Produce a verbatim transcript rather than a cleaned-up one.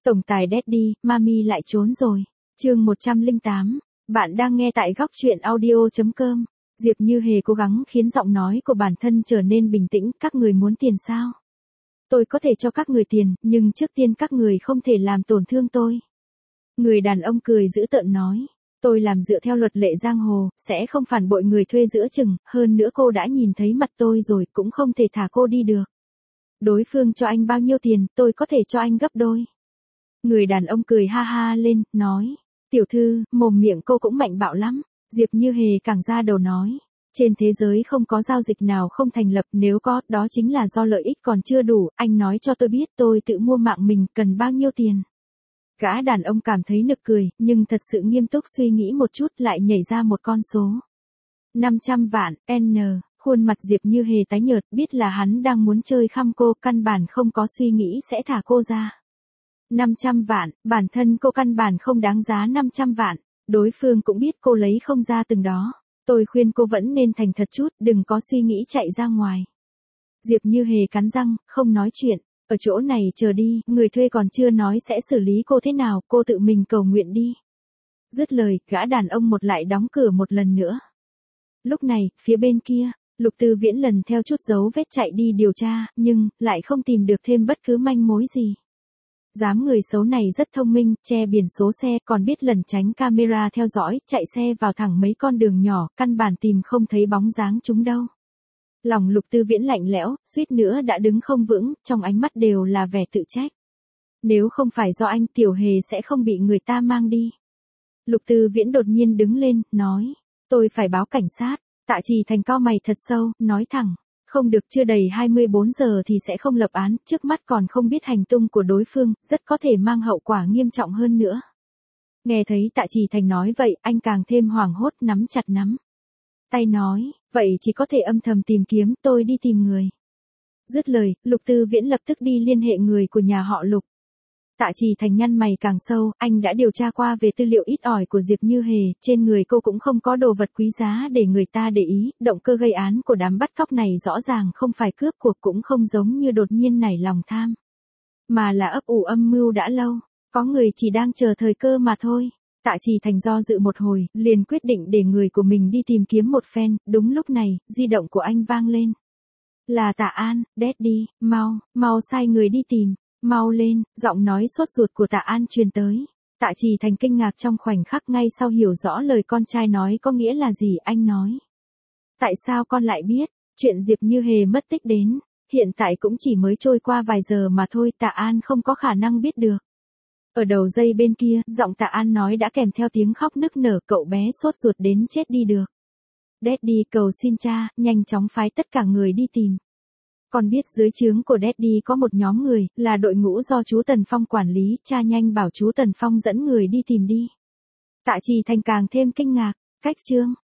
Tổng tài Daddy, Mami lại trốn rồi. Chương một trăm lẻ tám. Bạn đang nghe tại góc truyện audio chấm com. Diệp Như Hề cố gắng khiến giọng nói của bản thân trở nên bình tĩnh. Các người muốn tiền sao? Tôi có thể cho các người tiền, nhưng trước tiên các người không thể làm tổn thương tôi. Người đàn ông cười giễu tợn nói. Tôi làm dựa theo luật lệ giang hồ, sẽ không phản bội người thuê giữa chừng, hơn nữa cô đã nhìn thấy mặt tôi rồi, cũng không thể thả cô đi được. Đối phương cho anh bao nhiêu tiền, tôi có thể cho anh gấp đôi. Người đàn ông cười ha ha lên, nói. Tiểu thư, mồm miệng cô cũng mạnh bạo lắm. Diệp Như Hề càng ra đầu nói. Trên thế giới không có giao dịch nào không thành lập, nếu có, đó chính là do lợi ích còn chưa đủ. Anh nói cho tôi biết tôi tự mua mạng mình cần bao nhiêu tiền. Gã đàn ông cảm thấy nực cười, nhưng thật sự nghiêm túc suy nghĩ một chút lại nhảy ra một con số. năm trăm vạn, N, khuôn mặt Diệp Như Hề tái nhợt, biết là hắn đang muốn chơi khăm cô, căn bản không có suy nghĩ sẽ thả cô ra. năm trăm vạn, bản thân cô căn bản không đáng giá năm trăm vạn, đối phương cũng biết cô lấy không ra từng đó. Tôi khuyên cô vẫn nên thành thật chút, đừng có suy nghĩ chạy ra ngoài. Diệp Như Hề cắn răng, không nói chuyện. Ở chỗ này chờ đi, người thuê còn chưa nói sẽ xử lý cô thế nào, cô tự mình cầu nguyện đi. Dứt lời, gã đàn ông một lại đóng cửa một lần nữa. Lúc này, phía bên kia, Lục Tư Viễn lần theo chút dấu vết chạy đi điều tra, nhưng, lại không tìm được thêm bất cứ manh mối gì. Dám người xấu này rất thông minh, che biển số xe, còn biết lẩn tránh camera theo dõi, chạy xe vào thẳng mấy con đường nhỏ, căn bản tìm không thấy bóng dáng chúng đâu. Lòng Lục Tư Viễn lạnh lẽo, suýt nữa đã đứng không vững, trong ánh mắt đều là vẻ tự trách. Nếu không phải do anh, Tiểu Hề sẽ không bị người ta mang đi. Lục Tư Viễn đột nhiên đứng lên, nói. Tôi phải báo cảnh sát. Tạ Trì Thành cau mày thật sâu, nói thẳng. Không được, chưa đầy hai mươi bốn giờ thì sẽ không lập án, trước mắt còn không biết hành tung của đối phương, rất có thể mang hậu quả nghiêm trọng hơn nữa. Nghe thấy Tạ Trì Thành nói vậy, anh càng thêm hoảng hốt, nắm chặt nắm tay nói, vậy chỉ có thể âm thầm tìm kiếm, tôi đi tìm người. Dứt lời, Lục Tư Viễn lập tức đi liên hệ người của nhà họ Lục. Tạ Trì Thành nhăn mày càng sâu, anh đã điều tra qua về tư liệu ít ỏi của Diệp Như Hề, trên người cô cũng không có đồ vật quý giá để người ta để ý, động cơ gây án của đám bắt cóc này rõ ràng không phải cướp cuộc, cũng không giống như đột nhiên nảy lòng tham, mà là ấp ủ âm mưu đã lâu, có người chỉ đang chờ thời cơ mà thôi. Tạ Trì Thành do dự một hồi, liền quyết định để người của mình đi tìm kiếm một phen, đúng lúc này, di động của anh vang lên. Là Tạ An, Daddy, mau, mau sai người đi tìm. Mau lên, giọng nói sốt ruột của Tạ An truyền tới. Tạ Trì Thành kinh ngạc trong khoảnh khắc, ngay sau hiểu rõ lời con trai nói có nghĩa là gì, anh nói. Tại sao con lại biết, chuyện Diệp Như Hề mất tích đến, hiện tại cũng chỉ mới trôi qua vài giờ mà thôi, Tạ An không có khả năng biết được. Ở đầu dây bên kia, giọng Tạ An nói đã kèm theo tiếng khóc nức nở, cậu bé sốt ruột đến chết đi được. Daddy cầu xin cha, nhanh chóng phái tất cả người đi tìm. Con biết dưới trướng của Daddy có một nhóm người, là đội ngũ do chú Tần Phong quản lý, cha nhanh bảo chú Tần Phong dẫn người đi tìm đi. Tạ Trì Thành càng thêm kinh ngạc, cách chương,